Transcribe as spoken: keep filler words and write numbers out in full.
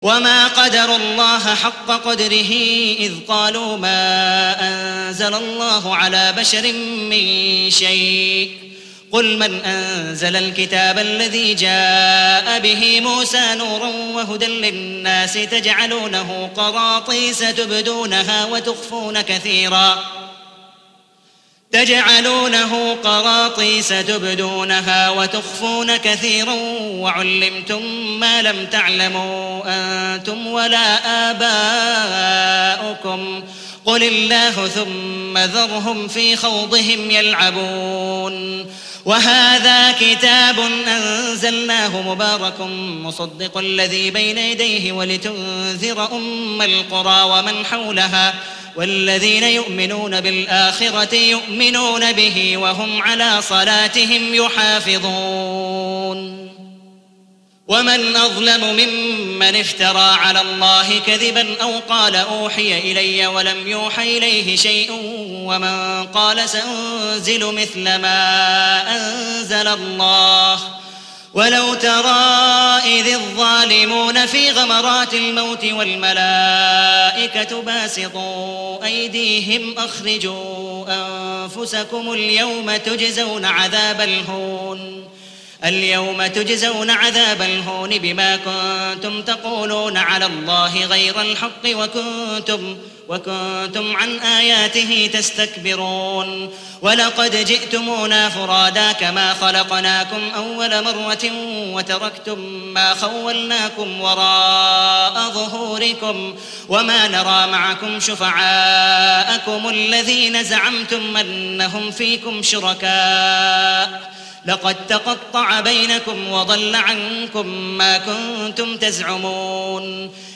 وما قدروا الله حق قدره إذ قالوا ما أنزل الله على بشر من شيء قل من أنزل الكتاب الذي جاء به موسى نورا وهدى للناس تجعلونه قراطيس تبدونها وتخفون كثيرا تجعلونه قراطيس تبدونها وتخفون كثيرا وعلمتم ما لم تعلموا أنتم ولا آباؤكم قل الله ثم ذرهم في خوضهم يلعبون وهذا كتاب أنزلناه مبارك مصدق الذي بين يديه ولتنذر أم القرى ومن حولها والذين يؤمنون بالآخرة يؤمنون به وهم على صلاتهم يحافظون ومن أظلم ممن افترى على الله كذبا أو قال أوحي إلي ولم يوحى إليه شيء ومن قال سأنزل مثل ما أنزل الله ولو ترى إذ الظالمون في غمرات الموت والملائكة باسطوا أيديهم أخرجوا أنفسكم اليوم تجزون عذاب الهون اليوم تجزون عذاب الهون بما كنتم تقولون على الله غير الحق وكنتم وكنتم عن آياته تستكبرون ولقد جئتمونا فرادا كما خلقناكم أول مرة وتركتم ما خولناكم وراء ظهوركم وما نرى معكم شفعاءكم الذين زعمتم أنهم فيكم شركاء لقد تقطع بينكم وضل عنكم ما كنتم تزعمون